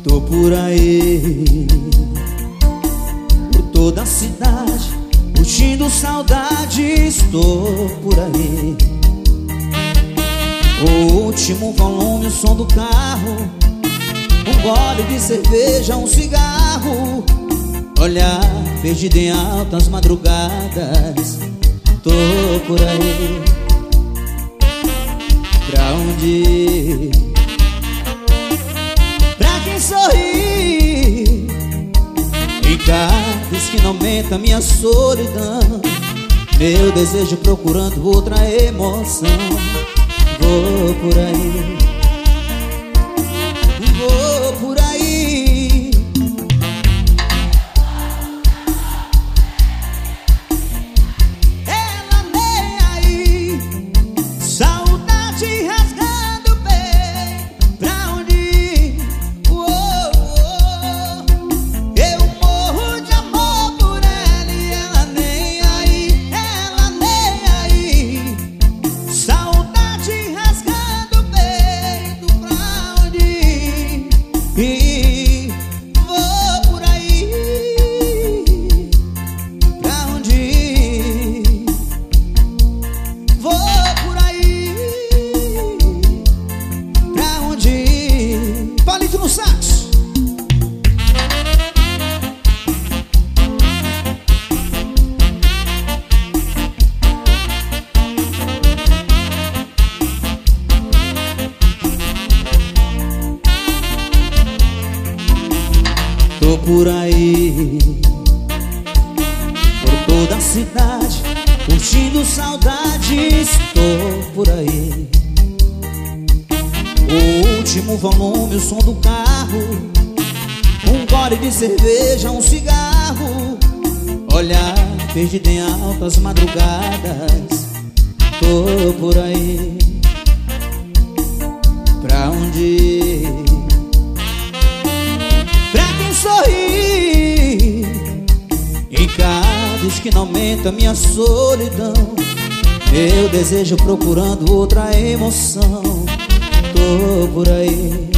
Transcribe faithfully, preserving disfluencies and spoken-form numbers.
Tô por aí, por toda a cidade, curtindo saudade. Estou por aí. O último volume, o som do carro, um gole de cerveja, um cigarro, olhar perdido em altas madrugadas. Tô por aí. Pra onde ir? Pra quem sorri em cada esquina aumenta minha solidão, meu desejo procurando outra emoção. Vou por aí, vou por aí. Ela nem aí, saudade rasgando o peito. Pra onde ir? Oh, oh. Eu morro de amor por ela e ela nem aí, ela nem aí. Saudade rasgando o peito. Pra onde ir? E vou por aí. Pra onde ir? Vou por aí. Pra onde ir? Palito no sax. Tô por aí, por toda a cidade, curtindo saudade. Estou por aí. O último volume, o som do carro, um gole de cerveja, um cigarro, olhar perdido em altas madrugadas. Tô por aí. Pra onde ir? Pra quem sorri em cada esquina aumenta minha solidão, meu desejo procurando outra emoção. Tô por aí.